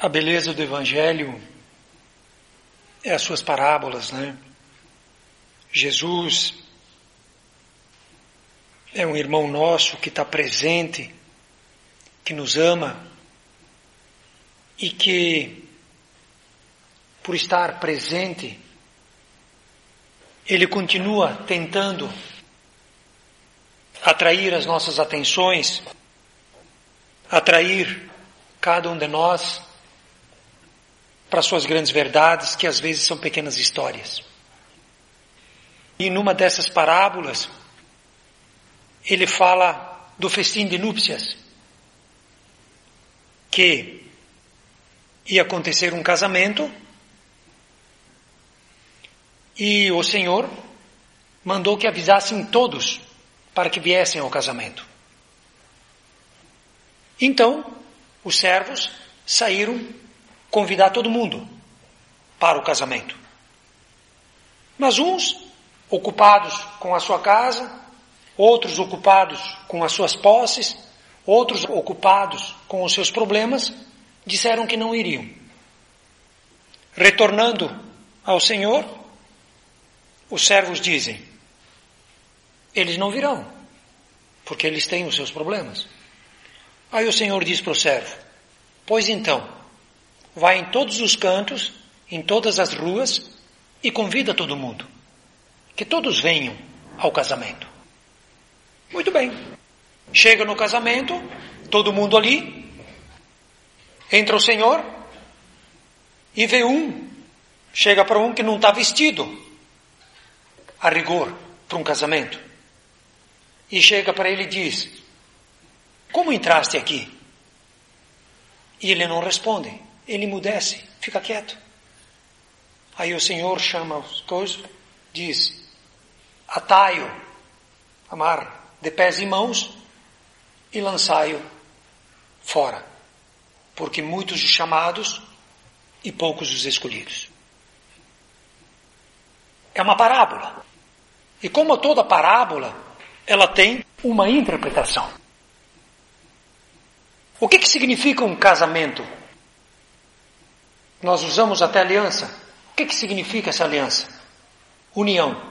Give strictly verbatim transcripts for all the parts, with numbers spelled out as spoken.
A beleza do Evangelho é as suas parábolas, né? Jesus é um irmão nosso que está presente, que nos ama e que, por estar presente, ele continua tentando atrair as nossas atenções, atrair cada um de nós para suas grandes verdades, que às vezes são pequenas histórias. E numa dessas parábolas, ele fala do festim de núpcias, que ia acontecer um casamento, e o Senhor mandou que avisassem todos para que viessem ao casamento. Então, os servos saíram convidar todo mundo para o casamento. Mas uns ocupados com a sua casa, outros ocupados com as suas posses, outros ocupados com os seus problemas, disseram que não iriam. Retornando ao Senhor, os servos dizem: eles não virão, porque eles têm os seus problemas. Aí o Senhor diz para o servo: pois então, vai em todos os cantos, em todas as ruas, e convida todo mundo. Que todos venham ao casamento. Muito bem. Chega no casamento, todo mundo ali, entra o Senhor, e vê um, chega para um que não está vestido, a rigor, para um casamento. E chega para ele e diz: como entraste aqui? E ele não responde. Ele emudece, fica quieto. Aí o Senhor chama os coisas, diz: atai-o, amarra de pés e mãos e lançai-o fora, porque muitos os chamados e poucos os escolhidos. É uma parábola. E como toda parábola, ela tem uma interpretação. O que que significa um casamento? Nós usamos até aliança. O que que significa essa aliança? União.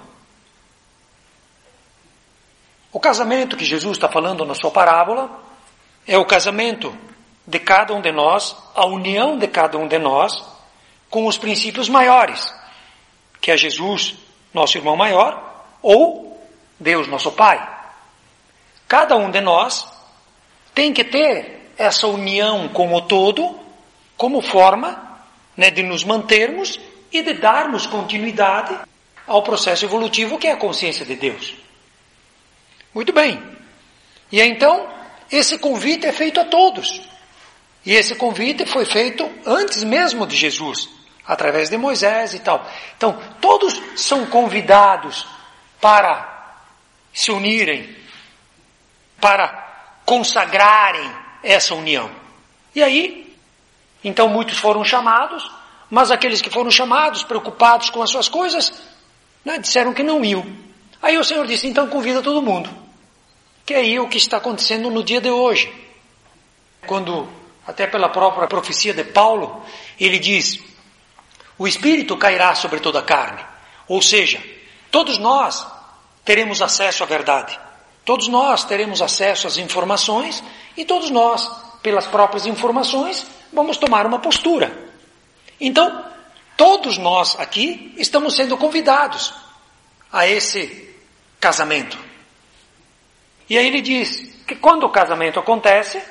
O casamento que Jesus está falando na sua parábola é o casamento de cada um de nós, a união de cada um de nós com os princípios maiores, que é Jesus, nosso irmão maior, ou Deus, nosso Pai. Cada um de nós tem que ter essa união com o todo como forma, né, de nos mantermos e de darmos continuidade ao processo evolutivo que é a consciência de Deus. Muito bem. E então, esse convite é feito a todos. E esse convite foi feito antes mesmo de Jesus, através de Moisés e tal. Então, todos são convidados para se unirem, para consagrarem essa união. E aí, então muitos foram chamados, mas aqueles que foram chamados, preocupados com as suas coisas, né, disseram que não iam. Aí o Senhor disse: então convida todo mundo. Que é aí o que está acontecendo no dia de hoje. Quando, até pela própria profecia de Paulo, ele diz: o Espírito cairá sobre toda a carne. Ou seja, todos nós teremos acesso à verdade. Todos nós teremos acesso às informações e todos nós, pelas próprias informações, vamos tomar uma postura. Então, todos nós aqui estamos sendo convidados a esse casamento. E aí ele diz que quando o casamento acontece,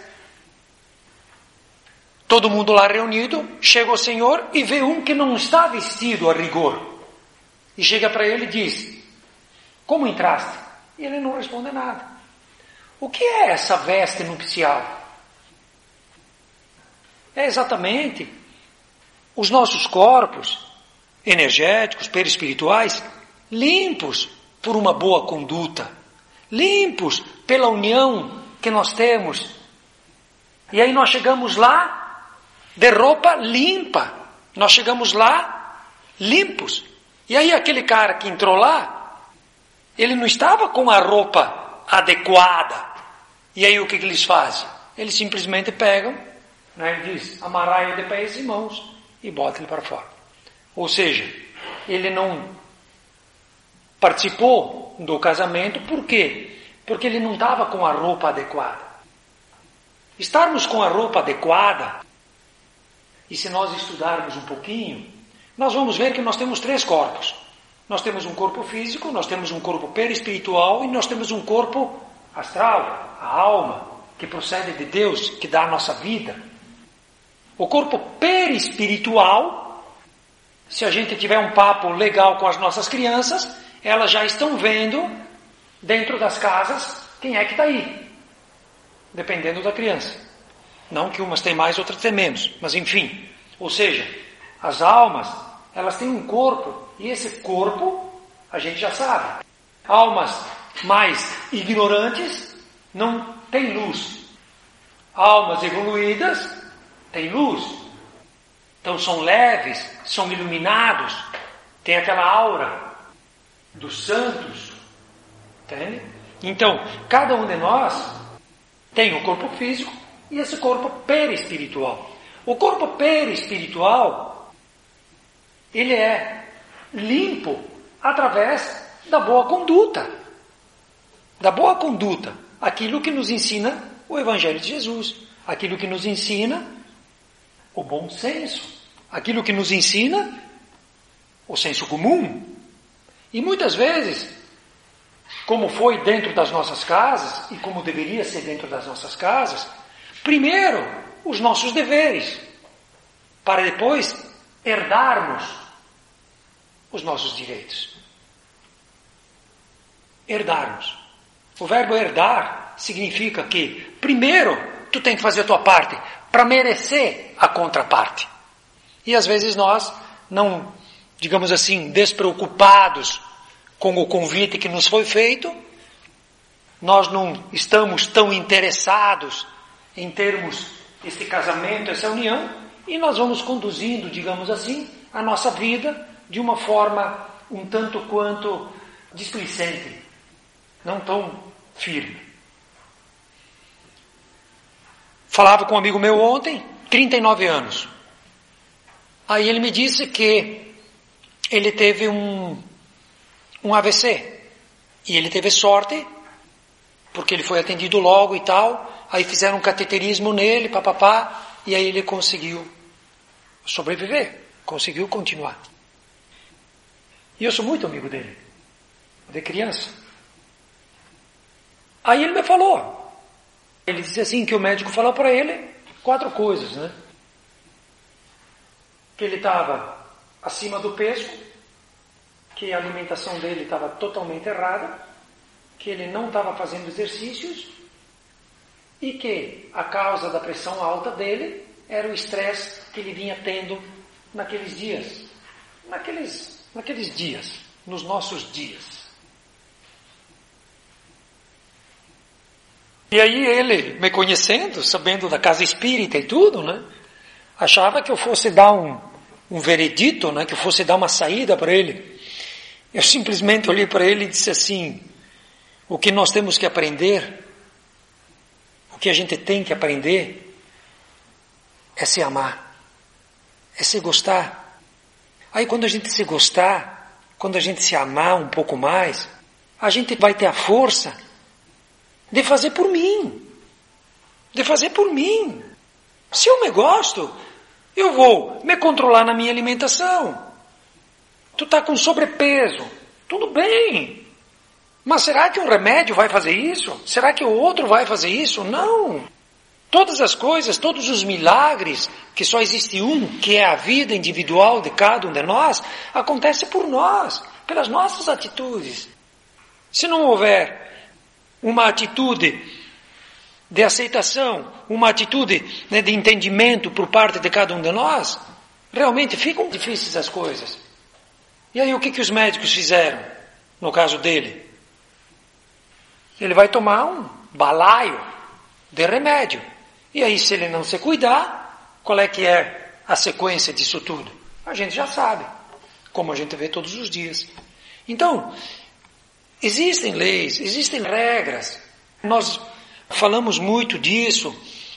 todo mundo lá reunido, chega o Senhor e vê um que não está vestido a rigor. E chega para ele e diz: como entraste? E ele não responde nada. O que é essa veste nupcial? É exatamente os nossos corpos energéticos, perispirituais, limpos por uma boa conduta, limpos pela união que nós temos. E aí nós chegamos lá de roupa limpa, nós chegamos lá limpos. E aí aquele cara que entrou lá, ele não estava com a roupa adequada. E aí o que, que eles fazem? Eles simplesmente pegam, Ele diz, amarrai-o de pés e mãos e bota ele para fora. Ou seja, ele não participou do casamento, por quê? Porque ele não estava com a roupa adequada. Estarmos com a roupa adequada, e se nós estudarmos um pouquinho, nós vamos ver que nós temos três corpos. Nós temos um corpo físico, nós temos um corpo perispiritual e nós temos um corpo astral, a alma, que procede de Deus, que dá a nossa vida. O corpo perispiritual, se a gente tiver um papo legal com as nossas crianças, elas já estão vendo, dentro das casas, quem é que está aí. Dependendo da criança. Não que umas têm mais, outras têm menos. Mas enfim. Ou seja, as almas, elas têm um corpo. E esse corpo, a gente já sabe. Almas mais ignorantes não têm luz. Almas evoluídas têm luz. Então são leves, são iluminados. Tem aquela aura dos santos. Entende? Então, cada um de nós tem o corpo físico e esse corpo perispiritual. O corpo perispiritual, ele é limpo através da boa conduta. Da boa conduta. Aquilo que nos ensina o Evangelho de Jesus. Aquilo que nos ensina o bom senso. Aquilo que nos ensina o senso comum. E muitas vezes, como foi dentro das nossas casas, e como deveria ser dentro das nossas casas, primeiro, os nossos deveres, para depois herdarmos os nossos direitos. Herdarmos. O verbo herdar significa que, primeiro, tu tem que fazer a tua parte, para merecer a contraparte. E às vezes nós, não, digamos assim, despreocupados com o convite que nos foi feito, nós não estamos tão interessados em termos esse casamento, essa união, e nós vamos conduzindo, digamos assim, a nossa vida de uma forma um tanto quanto displicente, não tão firme. Falava com um amigo meu ontem, trinta e nove anos. Aí ele me disse que ele teve um, um A V C. E ele teve sorte, porque ele foi atendido logo e tal. Aí fizeram um cateterismo nele, papapá, e aí ele conseguiu sobreviver, conseguiu continuar. E eu sou muito amigo dele, de criança. Aí ele me falou, ele disse assim, que o médico falou para ele quatro coisas, né? Que ele estava acima do peso, que a alimentação dele estava totalmente errada, que ele não estava fazendo exercícios e que a causa da pressão alta dele era o estresse que ele vinha tendo naqueles dias, naqueles, naqueles dias, nos nossos dias. E aí ele, me conhecendo, sabendo da casa espírita e tudo, né, achava que eu fosse dar um, um veredito, né, que eu fosse dar uma saída para ele. Eu simplesmente olhei para ele e disse assim, o que nós temos que aprender, o que a gente tem que aprender, é se amar, é se gostar. Aí quando a gente se gostar, quando a gente se amar um pouco mais, a gente vai ter a força de fazer por mim, de fazer por mim. Se eu me gosto, eu vou me controlar na minha alimentação. Tu está com sobrepeso, tudo bem. Mas será que um remédio vai fazer isso? Será que o outro vai fazer isso? Não. Todas as coisas, todos os milagres, que só existe um, que é a vida individual de cada um de nós, acontece por nós, pelas nossas atitudes. Se não houver uma atitude de aceitação, uma atitude, né, de entendimento por parte de cada um de nós, realmente ficam difíceis as coisas. E aí o que, que os médicos fizeram, no caso dele? Ele vai tomar um balaio de remédio. E aí, se ele não se cuidar, qual é que é a sequência disso tudo? A gente já sabe, como a gente vê todos os dias. Então, existem leis, existem regras. Nós falamos muito disso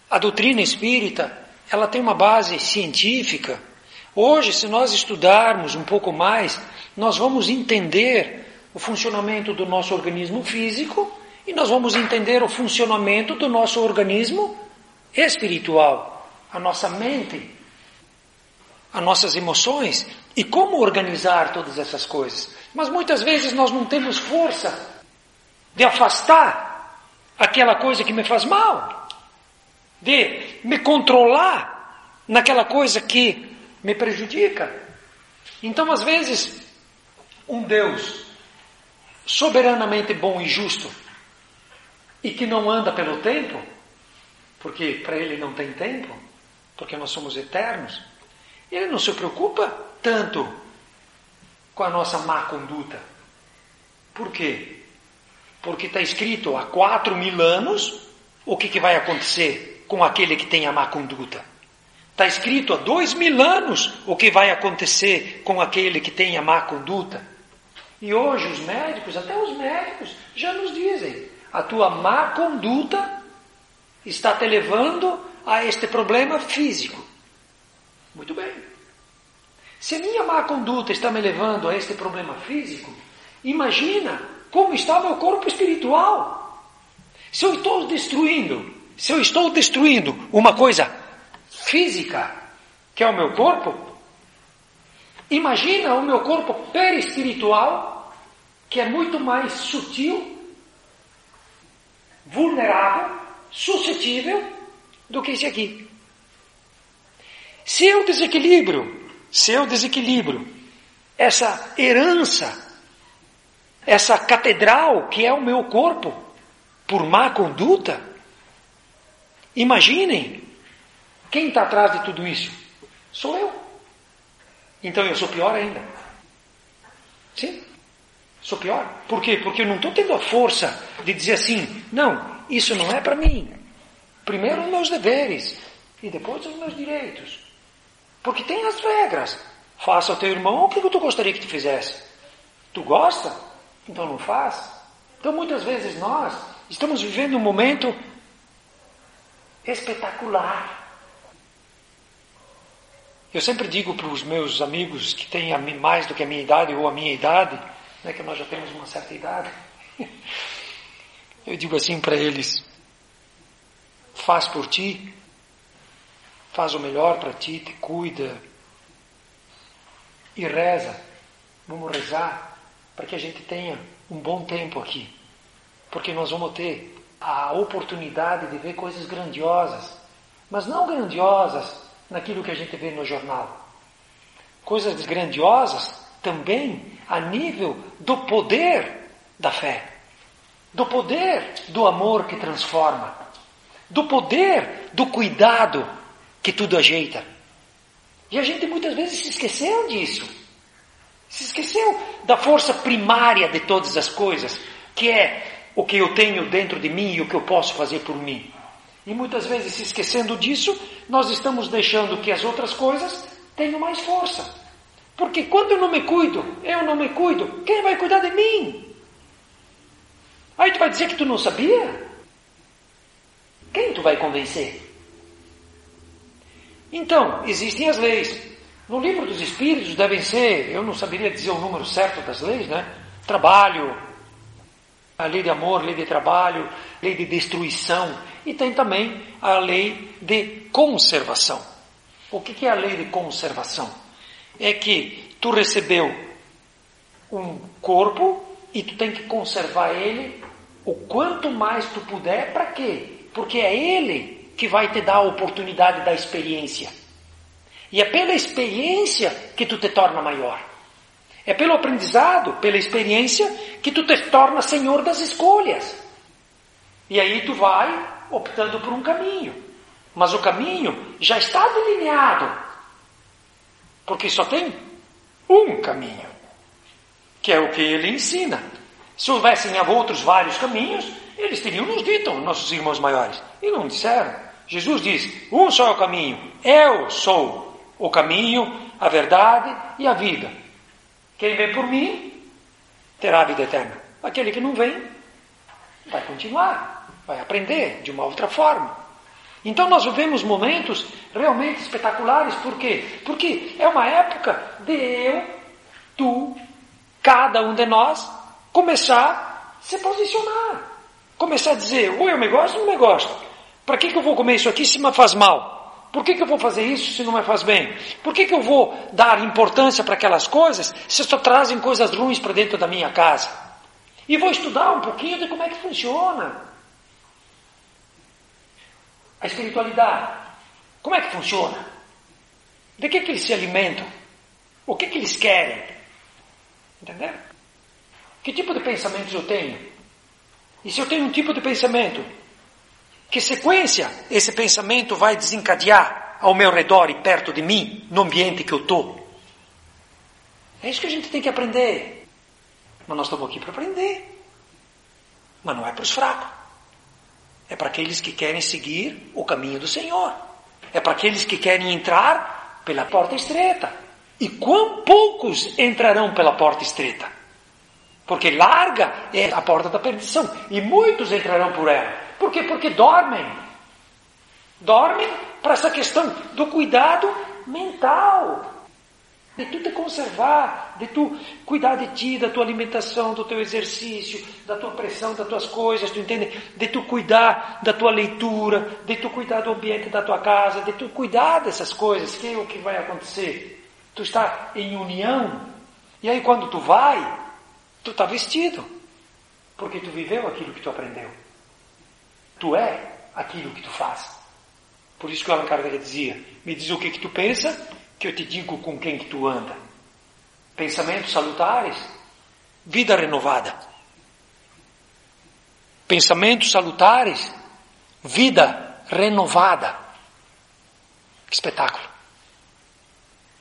A doutrina espírita, ela tem uma base científica. Hoje, se nós estudarmos um pouco mais, nós vamos entender o funcionamento do nosso organismo físico e nós vamos entender o funcionamento do nosso organismo espiritual, a nossa mente, as nossas emoções e como organizar todas essas coisas. Mas muitas vezes nós não temos força de afastar aquela coisa que me faz mal, de me controlar naquela coisa que me prejudica. Então, às vezes, um Deus soberanamente bom e justo e que não anda pelo tempo, porque para Ele não tem tempo, porque nós somos eternos, Ele não se preocupa tanto com a nossa má conduta. Por quê? Porque está escrito há quatro mil anos o que, que vai acontecer com aquele que tem a má conduta. Está escrito há dois mil anos o que vai acontecer com aquele que tem a má conduta. E hoje os médicos, até os médicos, já nos dizem: a tua má conduta está te levando a este problema físico. Muito bem. Se a minha má conduta está me levando a este problema físico, imagina como está meu corpo espiritual. Se eu estou destruindo, se eu estou destruindo uma coisa física, que é o meu corpo, imagina o meu corpo perispiritual, que é muito mais sutil, vulnerável, suscetível do que esse aqui. Se eu desequilibro, se eu desequilibro essa herança, essa catedral que é o meu corpo, por má conduta, imaginem, quem está atrás de tudo isso? Sou eu. Então eu sou pior ainda. Sim, sou pior. Por quê? Porque eu não estou tendo a força de dizer assim: não, isso não é para mim. Primeiro os meus deveres e depois os meus direitos. Porque tem as regras. Faça ao teu irmão o que tu gostaria que te fizesse. Tu gosta? Então não faz. Então muitas vezes nós estamos vivendo um momento espetacular. Eu sempre digo para os meus amigos que têm mais do que a minha idade ou a minha idade, né, que nós já temos uma certa idade, eu digo assim para eles: faz por ti, faz o melhor para ti, te cuida e reza. Vamos rezar para que a gente tenha um bom tempo aqui, porque nós vamos ter a oportunidade de ver coisas grandiosas, mas não grandiosas naquilo que a gente vê no jornal. Coisas grandiosas também a nível do poder da fé, do poder do amor que transforma, do poder do cuidado que tudo ajeita. E a gente muitas vezes se esqueceu disso. Se esqueceu da força primária de todas as coisas, que é o que eu tenho dentro de mim e o que eu posso fazer por mim. E muitas vezes, se esquecendo disso, nós estamos deixando que as outras coisas tenham mais força. Porque quando eu não me cuido, eu não me cuido, quem vai cuidar de mim? Aí tu vai dizer que tu não sabia? Quem tu vai convencer? Então, existem as leis. No livro dos Espíritos devem ser, eu não saberia dizer o número certo das leis, né? Trabalho, a lei de amor, lei de trabalho, lei de destruição, e tem também a lei de conservação. O que é a lei de conservação? É que tu recebeu um corpo e tu tem que conservar ele o quanto mais tu puder. Para quê? Porque é ele que vai te dar a oportunidade da experiência. E é pela experiência que tu te torna maior. É pelo aprendizado, pela experiência, que tu te torna senhor das escolhas. E aí tu vai optando por um caminho. Mas o caminho já está delineado. Porque só tem um caminho, que é o que ele ensina. Se houvessem outros vários caminhos, eles teriam nos dito, nossos irmãos maiores. E não disseram. Jesus diz: um só é o caminho. Eu sou o caminho, a verdade e a vida. Quem vem por mim terá a vida eterna. Aquele que não vem vai continuar, vai aprender de uma outra forma. Então nós vivemos momentos realmente espetaculares. Por quê? Porque é uma época de eu, tu, cada um de nós, começar a se posicionar. Começar a dizer, ou eu me gosto ou não me gosto. Para que, que eu vou comer isso aqui se me faz mal? Por que, que eu vou fazer isso se não me faz bem? Por que, que eu vou dar importância para aquelas coisas se só trazem coisas ruins para dentro da minha casa? E vou estudar um pouquinho de como é que funciona. A espiritualidade, como é que funciona? De que, que eles se alimentam? O que, que eles querem? Entendeu? Que tipo de pensamentos eu tenho? E se eu tenho um tipo de pensamento, que sequência esse pensamento vai desencadear ao meu redor e perto de mim, no ambiente que eu estou? É isso que a gente tem que aprender. Mas nós estamos aqui para aprender. Mas não é para os fracos. É para aqueles que querem seguir o caminho do Senhor. É para aqueles que querem entrar pela porta estreita. E quão poucos entrarão pela porta estreita? Porque larga é a porta da perdição. E muitos entrarão por ela. Por quê? Porque dormem. Dormem para essa questão do cuidado mental. De tu te conservar, de tu cuidar de ti, da tua alimentação, do teu exercício, da tua pressão, das tuas coisas, tu entende? De tu cuidar da tua leitura, de tu cuidar do ambiente da tua casa, de tu cuidar dessas coisas, que é o que vai acontecer? Tu está em união, e aí quando tu vai, tu está vestido, porque tu viveu aquilo que tu aprendeu. Tu é aquilo que tu faz. Por isso que o Allan Kardec dizia, me diz o que que tu pensa, que eu te digo com quem que tu anda. Pensamentos salutares, vida renovada. Pensamentos salutares, vida renovada. Que espetáculo.